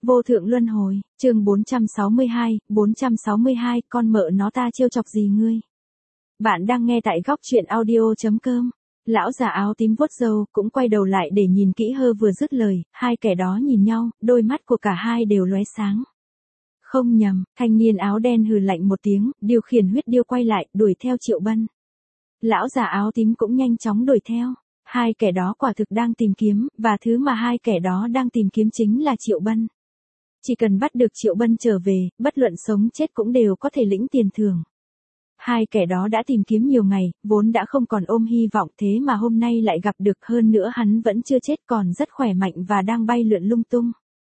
Vô thượng luân hồi, chương 462, con mợ nó ta trêu chọc gì ngươi. Bạn đang nghe tại góc truyện audio.com. Lão già áo tím vuốt râu, cũng quay đầu lại để nhìn kỹ Hơ vừa dứt lời, hai kẻ đó nhìn nhau, đôi mắt của cả hai đều lóe sáng. Không nhầm, thanh niên áo đen hừ lạnh một tiếng, điều khiển huyết điêu quay lại, đuổi theo Triệu Bân. Lão già áo tím cũng nhanh chóng đuổi theo. Hai kẻ đó quả thực đang tìm kiếm, và thứ mà hai kẻ đó đang tìm kiếm chính là Triệu Bân. Chỉ cần bắt được Triệu Bân trở về, bất luận sống chết cũng đều có thể lĩnh tiền thưởng. Hai kẻ đó đã tìm kiếm nhiều ngày, vốn đã không còn ôm hy vọng, thế mà hôm nay lại gặp được, hơn nữa hắn vẫn chưa chết, còn rất khỏe mạnh và đang bay lượn lung tung.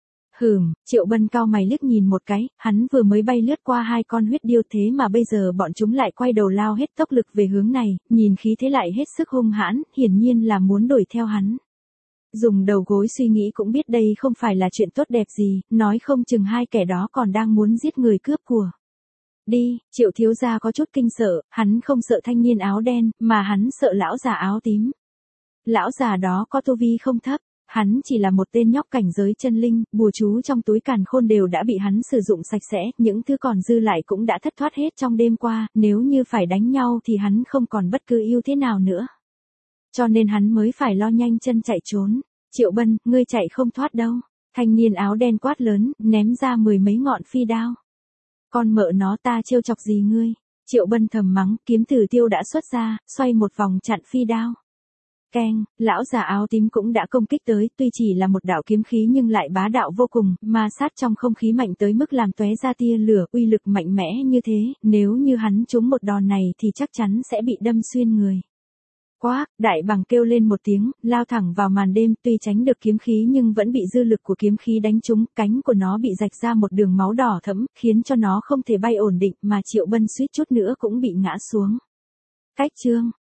Triệu Bân cau mày liếc nhìn một cái, hắn vừa mới bay lướt qua hai con huyết điêu, thế mà bây giờ bọn chúng lại quay đầu lao hết tốc lực về hướng này, nhìn khí thế lại hết sức hung hãn, hiển nhiên là muốn đuổi theo hắn. Dùng đầu gối suy nghĩ cũng biết đây không phải là chuyện tốt đẹp gì, nói không chừng hai kẻ đó còn đang muốn giết người cướp của. Đi, Triệu thiếu gia có chút kinh sợ, hắn không sợ thanh niên áo đen, mà hắn sợ lão già áo tím. Lão già đó có tu vi không thấp, hắn chỉ là một tên nhóc cảnh giới chân linh, bùa chú trong túi càn khôn đều đã bị hắn sử dụng sạch sẽ, những thứ còn dư lại cũng đã thất thoát hết trong đêm qua, nếu như phải đánh nhau thì hắn không còn bất cứ ưu thế nào nữa. Cho nên hắn mới phải lo nhanh chân chạy trốn. Triệu Bân, ngươi chạy không thoát đâu. Thanh niên áo đen quát lớn, ném ra 10 mấy ngọn phi đao. Con mợ nó ta trêu chọc gì ngươi? Triệu Bân thầm mắng, kiếm tử tiêu đã xuất ra, xoay một vòng chặn phi đao. Keng, lão già áo tím cũng đã công kích tới, tuy chỉ là một đạo kiếm khí nhưng lại bá đạo vô cùng, ma sát trong không khí mạnh tới mức làm tóe ra tia lửa, uy lực mạnh mẽ như thế, nếu như hắn trúng một đòn này thì chắc chắn sẽ bị đâm xuyên người. Quác, đại bàng kêu lên một tiếng, lao thẳng vào màn đêm, tuy tránh được kiếm khí nhưng vẫn bị dư lực của kiếm khí đánh trúng, cánh của nó bị rạch ra một đường máu đỏ thẫm, khiến cho nó không thể bay ổn định, mà Triệu Bân suýt chút nữa cũng bị ngã xuống. Cách chương,